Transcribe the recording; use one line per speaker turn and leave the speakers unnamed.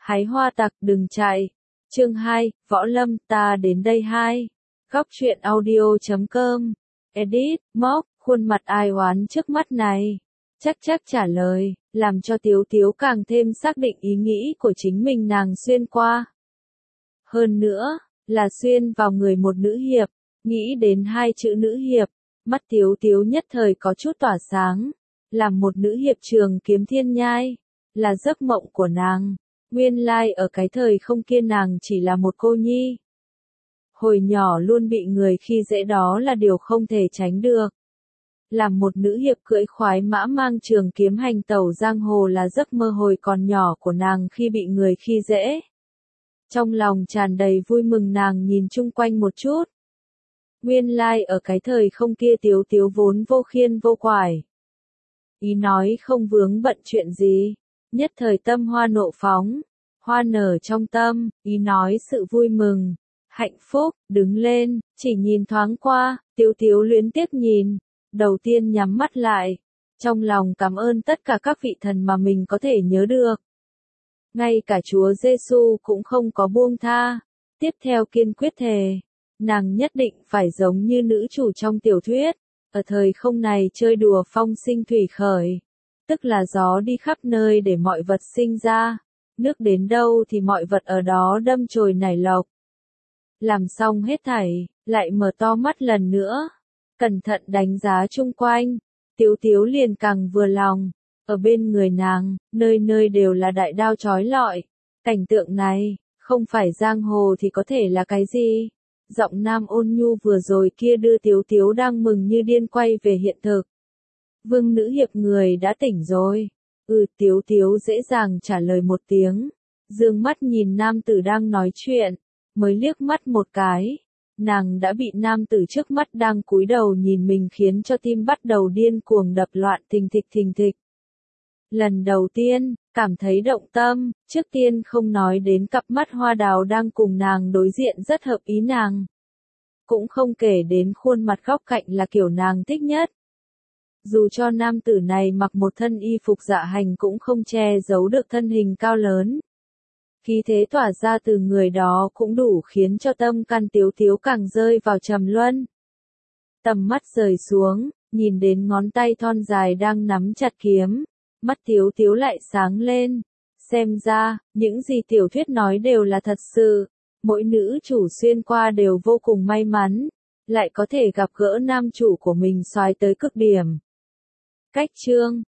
Hái hoa tặc đừng chạy. Chương 2, Võ Lâm ta đến đây 2. Góc truyện audio.com. Edit, móc, khuôn mặt ai oán trước mắt này. Chắc trả lời, làm cho Tiếu Tiếu càng thêm xác định ý nghĩ của chính mình nàng xuyên qua. Hơn nữa, là xuyên vào người một nữ hiệp, nghĩ đến hai chữ nữ hiệp, mắt Tiếu Tiếu nhất thời có chút tỏa sáng. Làm một nữ hiệp trường kiếm thiên nhai, là giấc mộng của nàng. Nguyên lai ở cái thời không kia nàng chỉ là một cô nhi. Hồi nhỏ luôn bị người khi dễ đó là điều không thể tránh được. Làm một nữ hiệp cưỡi khoái mã mang trường kiếm hành tẩu giang hồ là giấc mơ hồi còn nhỏ của nàng khi bị người khi dễ. Trong lòng tràn đầy vui mừng nàng nhìn chung quanh một chút. Nguyên lai ở cái thời không kia Tiếu Tiếu vốn vô khiên vô quải. Ý nói không vướng bận chuyện gì, nhất thời tâm hoa nộ phóng, hoa nở trong tâm, ý nói sự vui mừng, hạnh phúc, đứng lên, chỉ nhìn thoáng qua, Tiếu Tiếu luyến tiếc nhìn, đầu tiên nhắm mắt lại, trong lòng cảm ơn tất cả các vị thần mà mình có thể nhớ được. Ngay cả Chúa Giêsu cũng không có buông tha, tiếp theo kiên quyết thề, nàng nhất định phải giống như nữ chủ trong tiểu thuyết. Ở thời không này chơi đùa phong sinh thủy khởi, tức là gió đi khắp nơi để mọi vật sinh ra, nước đến đâu thì mọi vật ở đó đâm chồi nảy lộc. Làm xong hết thảy, lại mở to mắt lần nữa, cẩn thận đánh giá chung quanh, Tiếu Tiếu liền càng vừa lòng, ở bên người nàng, nơi nơi đều là đại đao chói lọi, cảnh tượng này, không phải giang hồ thì có thể là cái gì? Giọng nam ôn nhu vừa rồi kia đưa Tiếu Tiếu đang mừng như điên quay về hiện thực. Vương nữ hiệp người đã tỉnh rồi. Tiếu Tiếu dễ dàng trả lời một tiếng. Dương mắt nhìn nam tử đang nói chuyện. Mới liếc mắt một cái. Nàng đã bị nam tử trước mắt đang cúi đầu nhìn mình khiến cho tim bắt đầu điên cuồng đập loạn thình thịch. Lần đầu tiên, cảm thấy động tâm, trước tiên không nói đến cặp mắt hoa đào đang cùng nàng đối diện rất hợp ý nàng. Cũng không kể đến khuôn mặt góc cạnh là kiểu nàng thích nhất. Dù cho nam tử này mặc một thân y phục dạ hành cũng không che giấu được thân hình cao lớn. Khí thế tỏa ra từ người đó cũng đủ khiến cho tâm can Tiếu Tiếu càng rơi vào trầm luân. Tầm mắt rời xuống, nhìn đến ngón tay thon dài đang nắm chặt kiếm. Mắt Tiếu Tiếu lại sáng lên, xem ra, những gì tiểu thuyết nói đều là thật sự, mỗi nữ chủ xuyên qua đều vô cùng may mắn, lại có thể gặp gỡ nam chủ của mình soái tới cực điểm. Cách chương,